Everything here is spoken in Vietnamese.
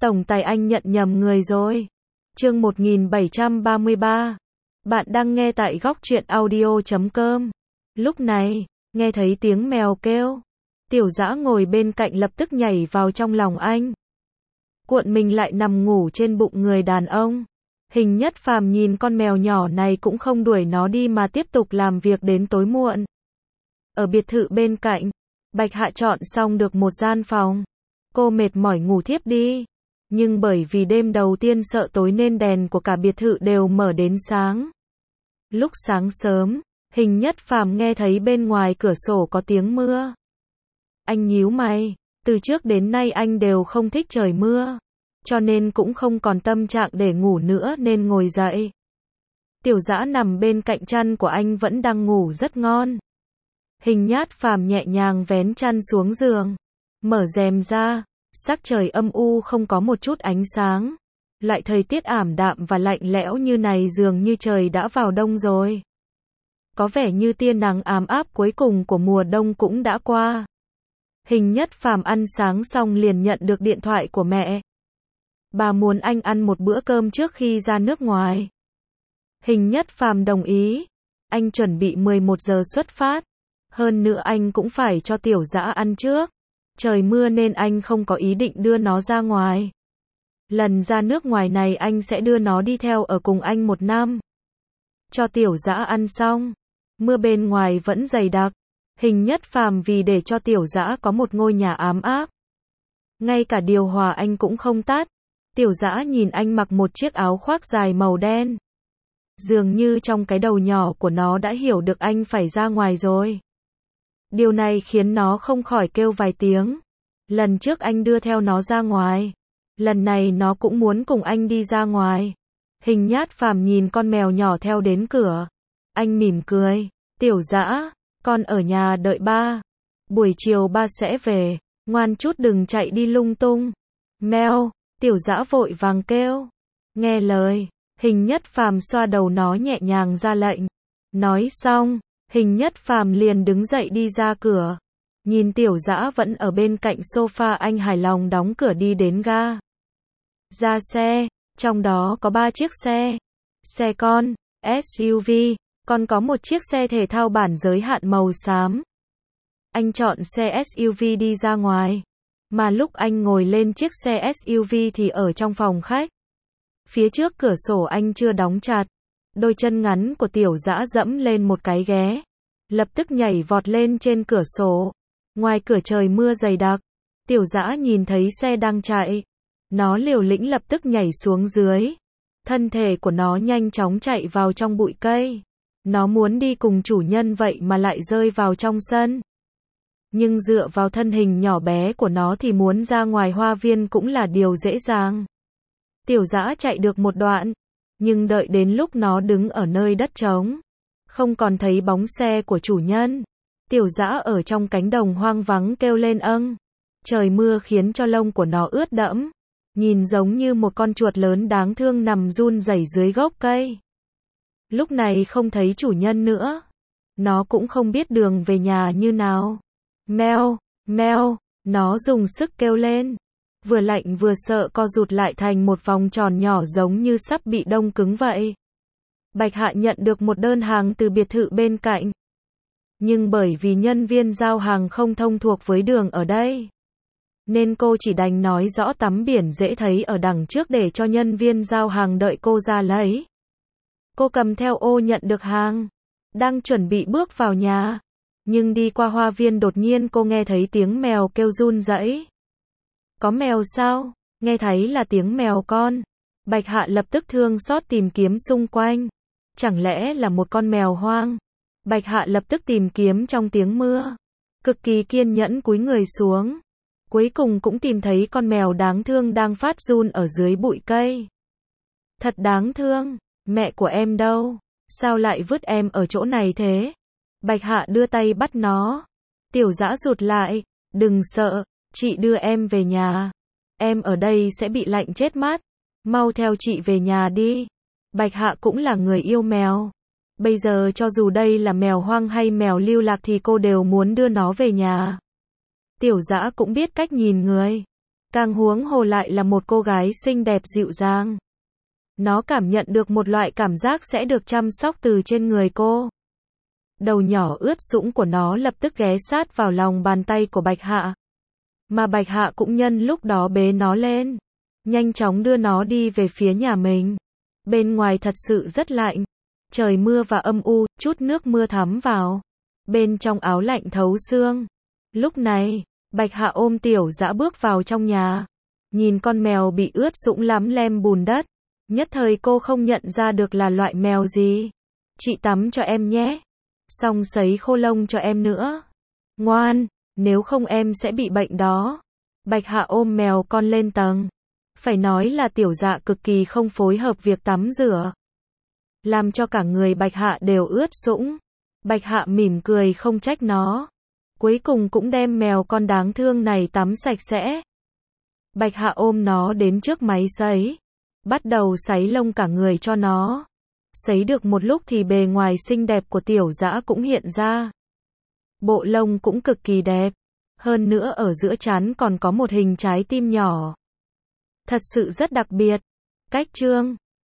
Tổng tài anh nhận nhầm người rồi. Chương 1733. Bạn đang nghe tại góc truyện audio.com. Lúc này, nghe thấy tiếng mèo kêu. Tiểu Dã ngồi bên cạnh lập tức nhảy vào trong lòng anh. Cuộn mình lại nằm ngủ trên bụng người đàn ông. Hình Nhất Phàm nhìn con mèo nhỏ này cũng không đuổi nó đi mà tiếp tục làm việc đến tối muộn. Ở biệt thự bên cạnh, Bạch Hạ chọn xong được một gian phòng. Cô mệt mỏi ngủ thiếp đi. Nhưng bởi vì đêm đầu tiên sợ tối nên đèn của cả biệt thự đều mở đến sáng. Lúc sáng sớm, Hình Nhất Phàm nghe thấy bên ngoài cửa sổ có tiếng mưa. Anh nhíu mày, từ trước đến nay anh đều không thích trời mưa, cho nên cũng không còn tâm trạng để ngủ nữa nên ngồi dậy. Tiểu Dã nằm bên cạnh chăn của anh vẫn đang ngủ rất ngon. Hình Nhất Phàm nhẹ nhàng vén chăn xuống giường, mở rèm ra, sắc trời âm u không có một chút ánh sáng. Loại thời tiết ảm đạm và lạnh lẽo như này dường như trời đã vào đông rồi. Có vẻ như tia nắng ấm áp cuối cùng của mùa đông cũng đã qua. Hình Nhất Phàm ăn sáng xong liền nhận được điện thoại của mẹ. Bà muốn anh ăn một bữa cơm trước khi ra nước ngoài. Hình Nhất Phàm đồng ý. Anh chuẩn bị 11 giờ xuất phát. Hơn nữa anh cũng phải cho Tiểu Dã ăn trước. Trời mưa nên anh không có ý định đưa nó ra ngoài. Lần ra nước ngoài này anh sẽ đưa nó đi theo ở cùng anh 1 năm. Cho Tiểu Dã ăn xong, mưa bên ngoài vẫn dày đặc. Hình Nhất Phàm vì để cho Tiểu Dã có một ngôi nhà ấm áp, ngay cả điều hòa anh cũng không tắt. Tiểu Dã nhìn anh mặc một chiếc áo khoác dài màu đen. Dường như trong cái đầu nhỏ của nó đã hiểu được anh phải ra ngoài rồi. Điều này khiến nó không khỏi kêu vài tiếng. Lần trước anh đưa theo nó ra ngoài, lần này nó cũng muốn cùng anh đi ra ngoài. Hình Nhất Phàm nhìn con mèo nhỏ theo đến cửa. Anh mỉm cười. Tiểu Dã, con ở nhà đợi ba. Buổi chiều ba sẽ về. Ngoan chút đừng chạy đi lung tung. Mèo, Tiểu Dã vội vàng kêu. Nghe lời, Hình Nhất Phàm xoa đầu nó nhẹ nhàng ra lệnh. Nói xong, Hình Nhất Phàm liền đứng dậy đi ra cửa. Nhìn Tiểu Dã vẫn ở bên cạnh sofa anh hài lòng đóng cửa đi đến ga. Ra xe, trong đó có 3 chiếc xe. Xe con, SUV, còn có một chiếc xe thể thao bản giới hạn màu xám. Anh chọn xe SUV đi ra ngoài. Mà lúc anh ngồi lên chiếc xe SUV thì ở trong phòng khách. Phía trước cửa sổ anh chưa đóng chặt. Đôi chân ngắn của Tiểu Dã dẫm lên một cái ghé. Lập tức nhảy vọt lên trên cửa sổ. Ngoài cửa trời mưa dày đặc. Tiểu Dã nhìn thấy xe đang chạy. Nó liều lĩnh lập tức nhảy xuống dưới. Thân thể của nó nhanh chóng chạy vào trong bụi cây. Nó muốn đi cùng chủ nhân vậy mà lại rơi vào trong sân. Nhưng dựa vào thân hình nhỏ bé của nó thì muốn ra ngoài hoa viên cũng là điều dễ dàng. Tiểu Dã chạy được một đoạn. Nhưng đợi đến lúc nó đứng ở nơi đất trống, không còn thấy bóng xe của chủ nhân. Tiểu Dã ở trong cánh đồng hoang vắng kêu lên âng. Trời mưa khiến cho lông của nó ướt đẫm. Nhìn giống như một con chuột lớn đáng thương nằm run rẩy dưới gốc cây. Lúc này không thấy chủ nhân nữa. Nó cũng không biết đường về nhà như nào. Meo, meo, nó dùng sức kêu lên. Vừa lạnh vừa sợ co rụt lại thành một vòng tròn nhỏ giống như sắp bị đông cứng vậy. Bạch Hạ nhận được một đơn hàng từ biệt thự bên cạnh. Nhưng bởi vì nhân viên giao hàng không thông thuộc với đường ở đây, nên cô chỉ đành nói rõ tấm biển dễ thấy ở đằng trước để cho nhân viên giao hàng đợi cô ra lấy. Cô cầm theo ô nhận được hàng, đang chuẩn bị bước vào nhà. Nhưng đi qua hoa viên đột nhiên cô nghe thấy tiếng mèo kêu run rẩy. Có mèo sao? Nghe thấy là tiếng mèo con. Bạch Hạ lập tức thương xót tìm kiếm xung quanh. Chẳng lẽ là một con mèo hoang? Bạch Hạ lập tức tìm kiếm trong tiếng mưa. Cực kỳ kiên nhẫn cúi người xuống. Cuối cùng cũng tìm thấy con mèo đáng thương đang phát run ở dưới bụi cây. Thật đáng thương. Mẹ của em đâu? Sao lại vứt em ở chỗ này thế? Bạch Hạ đưa tay bắt nó. Tiểu Dã rụt lại. Đừng sợ, chị đưa em về nhà. Em ở đây sẽ bị lạnh chết mất. Mau theo chị về nhà đi. Bạch Hạ cũng là người yêu mèo. Bây giờ cho dù đây là mèo hoang hay mèo lưu lạc thì cô đều muốn đưa nó về nhà. Tiểu Dã cũng biết cách nhìn người. Càng huống hồ lại là một cô gái xinh đẹp dịu dàng. Nó cảm nhận được một loại cảm giác sẽ được chăm sóc từ trên người cô. Đầu nhỏ ướt sũng của nó lập tức ghé sát vào lòng bàn tay của Bạch Hạ. Mà Bạch Hạ cũng nhân lúc đó bế nó lên, nhanh chóng đưa nó đi về phía nhà mình. Bên ngoài thật sự rất lạnh. Trời mưa và âm u, chút nước mưa thấm vào. Bên trong áo lạnh thấu xương. Lúc này, Bạch Hạ ôm Tiểu Dã bước vào trong nhà. Nhìn con mèo bị ướt sũng lắm lem bùn đất. Nhất thời cô không nhận ra được là loại mèo gì. Chị tắm cho em nhé. Xong sấy khô lông cho em nữa. Ngoan, nếu không em sẽ bị bệnh đó. Bạch Hạ ôm mèo con lên tầng. Phải nói là Tiểu Dạ cực kỳ không phối hợp việc tắm rửa. Làm cho cả người Bạch Hạ đều ướt sũng. Bạch Hạ mỉm cười không trách nó. Cuối cùng cũng đem mèo con đáng thương này tắm sạch sẽ. Bạch Hạ ôm nó đến trước máy sấy. Bắt đầu sấy lông cả người cho nó. Sấy được một lúc thì bề ngoài xinh đẹp của Tiểu Dã cũng hiện ra. Bộ lông cũng cực kỳ đẹp. Hơn nữa ở giữa trán còn có một hình trái tim nhỏ. Thật sự rất đặc biệt. Cách chương